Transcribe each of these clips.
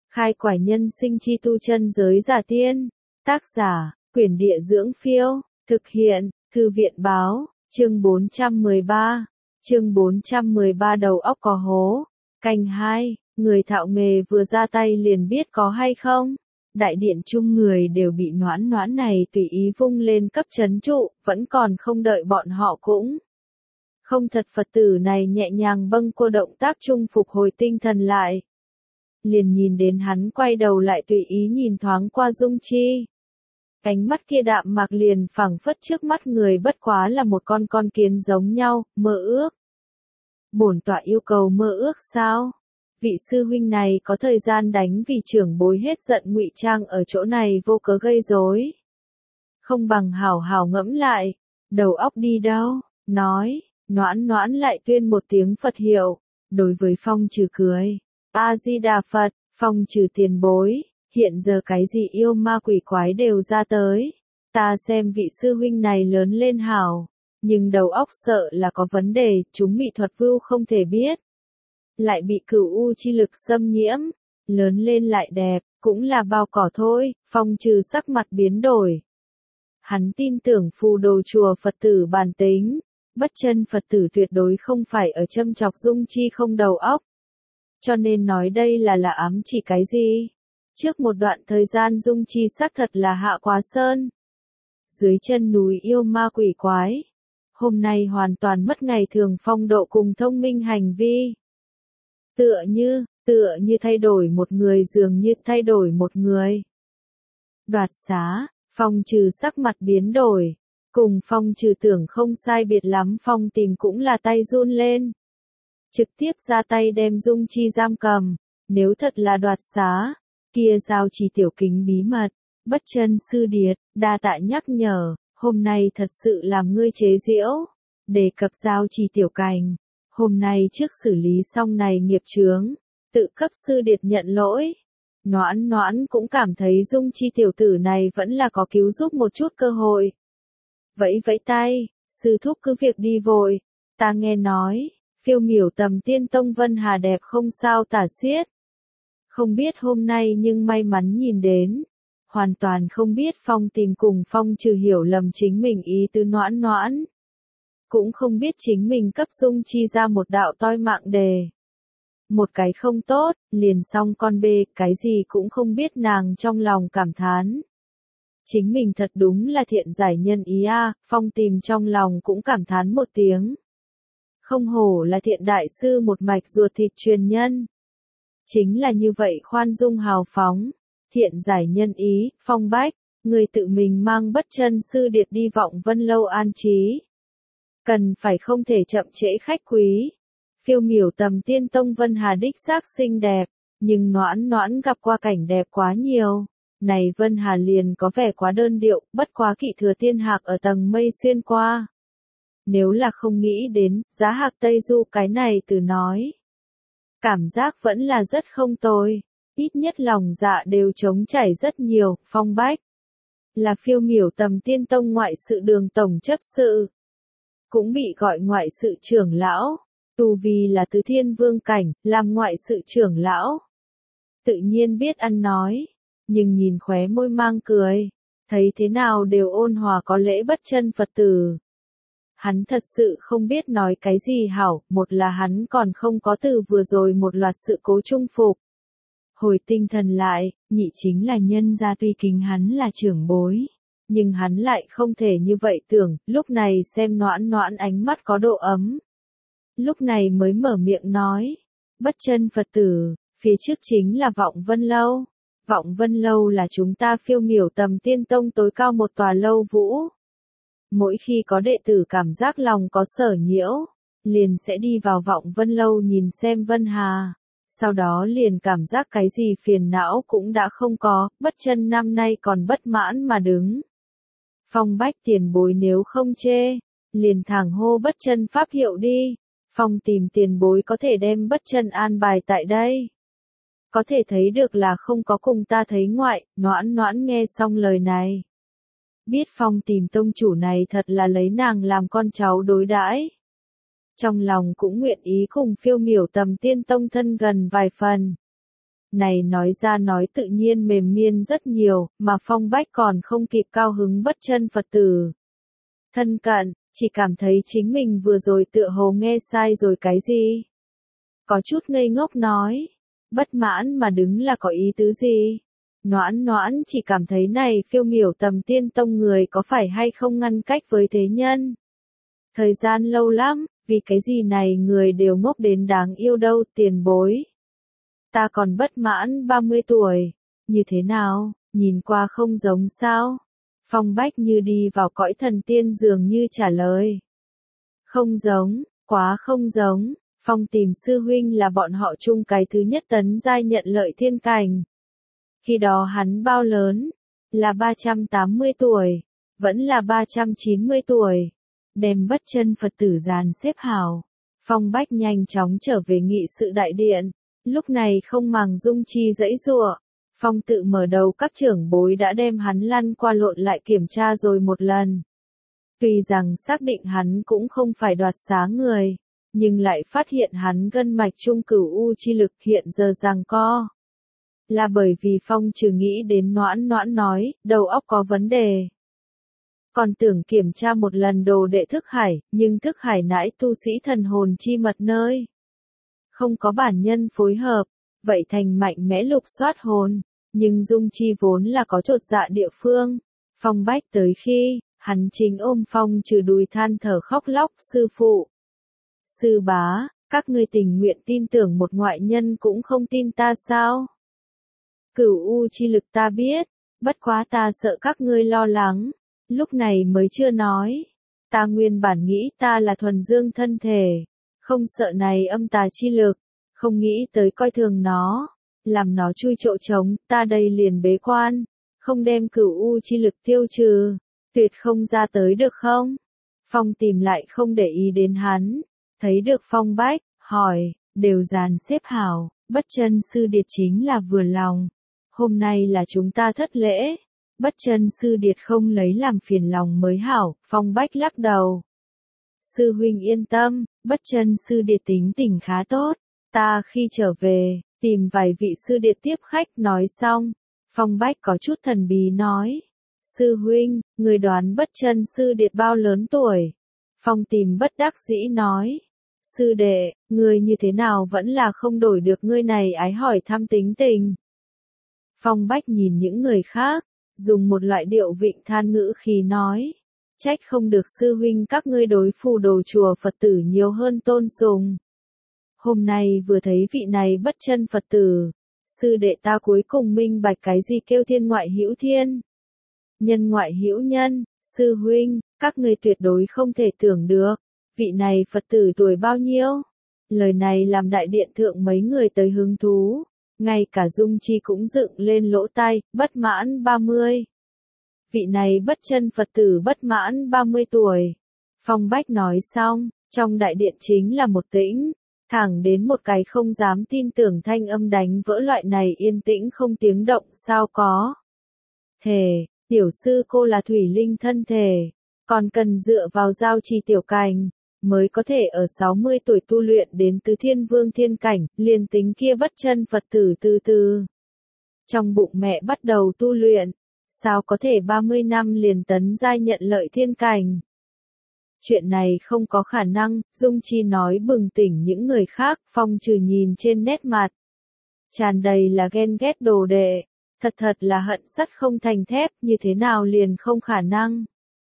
Khai quải nhân sinh chi tu chân giới giả tiên. Tác giả, Quyển Địa Dưỡng Phiêu. Thực hiện, Thư viện Báo. Chương 413. Chương 413 đầu óc có hố. Canh 2. Người thạo nghề vừa ra tay liền biết có hay không. Đại điện chung người đều bị noãn noãn này tùy ý vung lên cấp trấn trụ, vẫn còn không đợi bọn họ cũng. Không thật Phật tử này nhẹ nhàng bâng cô động tác chung phục hồi tinh thần lại. Liền nhìn đến hắn quay đầu lại tùy ý nhìn thoáng qua Dung Chi. Ánh mắt kia đạm mạc liền phảng phất trước mắt người bất quá là một con kiến giống nhau, mơ ước. Bổn tọa yêu cầu mơ ước sao? Vị sư huynh này có thời gian đánh vì trưởng bối hết giận ngụy trang ở chỗ này vô cớ gây rối. Không bằng hảo hảo ngẫm lại, đầu óc đi đâu, nói, noãn noãn lại tuyên một tiếng Phật hiệu, đối với Phong Trừ cười. A-di-đà Phật, Phong Trừ tiền bối, hiện giờ cái gì yêu ma quỷ quái đều ra tới. Ta xem vị sư huynh này lớn lên hảo, nhưng đầu óc sợ là có vấn đề, chúng mị thuật vưu không thể biết. Lại bị cửu u chi lực xâm nhiễm, lớn lên lại đẹp, cũng là bao cỏ thôi. Phong Trừ sắc mặt biến đổi. Hắn tin tưởng phù đồ chùa Phật tử bản tính, bất chân Phật tử tuyệt đối không phải ở châm chọc Dung Chi không đầu óc. Cho nên nói đây là ám chỉ cái gì? Trước một đoạn thời gian Dung Chi xác thật là hạ quá sơn. Dưới chân núi yêu ma quỷ quái. Hôm nay hoàn toàn mất ngày thường phong độ cùng thông minh hành vi. Tựa như thay đổi một người dường như thay đổi một người. Đoạt xá, Phong Trừ sắc mặt biến đổi. Cùng Phong Trừ tưởng không sai biệt lắm Phong Tìm cũng là tay run lên. Trực tiếp ra tay đem Dung Chi giam cầm. Nếu thật là đoạt xá, kia giao chỉ tiểu kính bí mật, bất chân sư điệt, đa tạ nhắc nhở, hôm nay thật sự làm ngươi chế giễu. Đề cập giao chỉ tiểu cành, hôm nay trước xử lý xong này nghiệp chướng, tự cấp sư điệt nhận lỗi. Noãn noãn cũng cảm thấy Dung Chi tiểu tử này vẫn là có cứu giúp một chút cơ hội. Vẫy vẫy tay, sư thúc cứ việc đi vội, ta nghe nói, phiêu miểu Tầm Tiên Tông Vân Hà đẹp không sao tả xiết. Không biết hôm nay nhưng may mắn nhìn đến, hoàn toàn không biết Phong Tìm cùng Phong Trừ hiểu lầm chính mình ý tứ noãn noãn. Cũng không biết chính mình cấp Dung Chi ra một đạo toi mạng đề. Một cái không tốt, liền xong con bê, cái gì cũng không biết nàng trong lòng cảm thán. Chính mình thật đúng là thiện giải nhân ý a. Phong Tìm trong lòng cũng cảm thán một tiếng. Không hổ là thiện đại sư một mạch ruột thịt truyền nhân. Chính là như vậy khoan dung hào phóng, thiện giải nhân ý. Phong Bách, người tự mình mang bất chân sư điệt đi Vọng Vân Lâu an trí. Cần phải không thể chậm trễ khách quý. Phiêu miểu Tầm Tiên Tông Vân Hà đích xác xinh đẹp, nhưng noãn noãn gặp qua cảnh đẹp quá nhiều. Này Vân Hà liền có vẻ quá đơn điệu, bất quá Kỵ Thừa Tiên Hạc ở tầng mây xuyên qua. Nếu là không nghĩ đến, giá hạc Tây Du cái này từ nói. Cảm giác vẫn là rất không tồi, ít nhất lòng dạ đều trống chảy rất nhiều. Phong Bách là phiêu miểu Tầm Tiên Tông ngoại sự đường tổng chấp sự, cũng bị gọi ngoại sự trưởng lão, tu vi là Tứ Thiên Vương cảnh, làm ngoại sự trưởng lão. Tự nhiên biết ăn nói, nhưng nhìn khóe môi mang cười, thấy thế nào đều ôn hòa có lễ bất chân Phật tử. Hắn thật sự không biết nói cái gì hảo, một là hắn còn không có từ vừa rồi một loạt sự cố trung phục. Hồi tinh thần lại, nhị chính là nhân gia tuy kính hắn là trưởng bối, nhưng hắn lại không thể như vậy tưởng, lúc này xem noãn noãn ánh mắt có độ ấm. Lúc này mới mở miệng nói, bất chân Phật tử, phía trước chính là Vọng Vân Lâu. Vọng Vân Lâu là chúng ta phiêu miểu Tầm Tiên Tông tối cao một tòa lâu vũ. Mỗi khi có đệ tử cảm giác lòng có sở nhiễu, liền sẽ đi vào Vọng Vân Lâu nhìn xem Vân Hà. Sau đó liền cảm giác cái gì phiền não cũng đã không có, bất chân năm nay còn bất mãn mà đứng. Phong Bách tiền bối nếu không chê, liền thẳng hô bất chân pháp hiệu đi. Phong Tìm tiền bối có thể đem bất chân an bài tại đây. Có thể thấy được là không có cùng ta thấy ngoại. Noãn noãn nghe xong lời này, biết Phong Tìm tông chủ này thật là lấy nàng làm con cháu đối đãi. Trong lòng cũng nguyện ý cùng phiêu miểu Tầm Tiên Tông thân gần vài phần. Này nói ra nói tự nhiên mềm miên rất nhiều, mà Phong Bách còn không kịp cao hứng bất chân Phật tử. Thân cận, chỉ cảm thấy chính mình vừa rồi tựa hồ nghe sai rồi cái gì. Có chút ngây ngốc nói, bất mãn mà đứng là có ý tứ gì. Noãn noãn chỉ cảm thấy này phiêu miểu tầm tiên tông người có phải hay không ngăn cách với thế nhân. Thời gian lâu lắm, vì cái gì này người đều ngốc đến đáng yêu đâu tiền bối. Ta còn bất mãn 30 tuổi, như thế nào, nhìn qua không giống sao? Phong Bách như đi vào cõi thần tiên dường như trả lời. Không giống, quá không giống, Phong tìm sư huynh là bọn họ chung cái thứ nhất tấn giai nhận lợi thiên cảnh. Khi đó hắn bao lớn? Là 380 tuổi, vẫn là 390 tuổi. Đem bất chân Phật tử dàn xếp hảo. Phong Bách nhanh chóng trở về nghị sự đại điện. Lúc này không màng Dung Chi giãy giụa. Phong tự mở đầu các trưởng bối đã đem hắn lăn qua lộn lại kiểm tra rồi một lần. Tuy rằng xác định hắn cũng không phải đoạt xá người, nhưng lại phát hiện hắn gân mạch trung cửu u chi lực hiện giờ giằng co. Là bởi vì Phong trừ nghĩ đến noãn noãn nói, đầu óc có vấn đề. Còn tưởng kiểm tra một lần đồ đệ thức hải, nhưng thức hải nãi tu sĩ thần hồn chi mật nơi. Không có bản nhân phối hợp, vậy thành mạnh mẽ lục soát hồn, nhưng Dung Chi vốn là có chột dạ địa phương. Phong Bách tới khi, hắn chính ôm Phong trừ đùi than thở khóc lóc, sư phụ. Sư bá, các ngươi tình nguyện tin tưởng một ngoại nhân cũng không tin ta sao? Cửu u chi lực ta biết, bất quá ta sợ các ngươi lo lắng, lúc này mới chưa nói. Ta nguyên bản nghĩ ta là thuần dương thân thể, không sợ này âm tà chi lực, không nghĩ tới coi thường nó, làm nó chui chỗ trống, ta đây liền bế quan, không đem cửu u chi lực tiêu trừ, tuyệt không ra tới được không? Phong tìm lại không để ý đến hắn, thấy được Phong Bách, hỏi, đều dàn xếp hảo, bất chân sư điệt chính là vừa lòng. Hôm nay là chúng ta thất lễ, bất chân sư điệt không lấy làm phiền lòng mới hảo, Phong Bách lắc đầu. Sư huynh yên tâm, bất chân sư điệt tính tình khá tốt, ta khi trở về, tìm vài vị sư điệt tiếp khách nói xong, Phong Bách có chút thần bí nói. Sư huynh, người đoán bất chân sư điệt bao lớn tuổi? Phong tìm bất đắc dĩ nói. Sư đệ, người như thế nào vẫn là không đổi được ngươi này ái hỏi thăm tính tình. Phong Bách nhìn những người khác, dùng một loại điệu vịnh than ngữ khí nói. Trách không được sư huynh các ngươi đối phù đồ chùa Phật tử nhiều hơn tôn sùng. Hôm nay vừa thấy vị này bất chân Phật tử, sư đệ ta cuối cùng minh bạch cái gì kêu thiên ngoại hữu thiên. Nhân ngoại hữu nhân, sư huynh, các ngươi tuyệt đối không thể tưởng được, vị này Phật tử tuổi bao nhiêu? Lời này làm đại điện thượng mấy người tới hứng thú, ngay cả Dung Chi cũng dựng lên lỗ tai, bất mãn 30. Vị này bất chân Phật tử bất mãn 30 tuổi. Phong Bách nói xong, trong đại điện chính là một tĩnh, thẳng đến một cái không dám tin tưởng thanh âm đánh vỡ loại này yên tĩnh không tiếng động sao có. Thề, tiểu sư cô là thủy linh thân thể, còn cần dựa vào giao trì tiểu cành, mới có thể ở 60 tuổi tu luyện đến tứ thiên vương thiên cảnh, liền tính kia bất chân Phật tử từ từ. Trong bụng mẹ bắt đầu tu luyện, sao có thể 30 năm liền tấn giai nhận lợi thiên cảnh. Chuyện này không có khả năng, Dung Chi nói bừng tỉnh những người khác, Phong trừ nhìn trên nét mặt. Tràn đầy là ghen ghét đồ đệ, thật là hận sắt không thành thép, như thế nào liền không khả năng.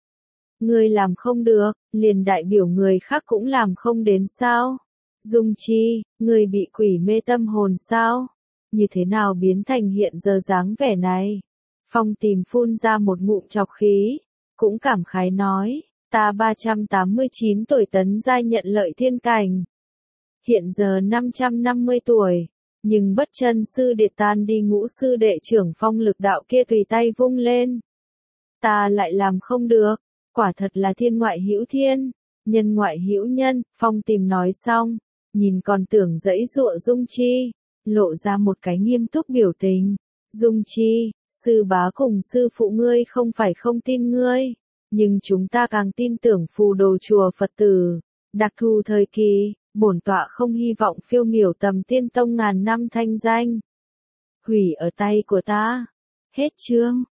Người làm không được, liền đại biểu người khác cũng làm không đến sao. Dung Chi, người bị quỷ mê tâm hồn sao? Như thế nào biến thành hiện giờ dáng vẻ này? Phong tìm phun ra một ngụm trọc khí, cũng cảm khái nói, ta 389 tuổi tấn giai nhận lợi thiên cảnh. Hiện giờ 550 tuổi, nhưng bất chân sư điệt tan đi ngũ sư đệ trưởng phong lực đạo kia tùy tay vung lên. Ta lại làm không được, quả thật là thiên ngoại hữu thiên, nhân ngoại hữu nhân, Phong tìm nói xong, nhìn còn tưởng giãy giụa Dung Chi, lộ ra một cái nghiêm túc biểu tình. Dung Chi, sư bá cùng sư phụ ngươi không phải không tin ngươi, nhưng chúng ta càng tin tưởng phù đồ chùa Phật tử. Đặc thù thời kỳ, bổn tọa không hy vọng phiêu miểu tầm tiên tông ngàn năm thanh danh. hủy ở tay của ta. Hết chương.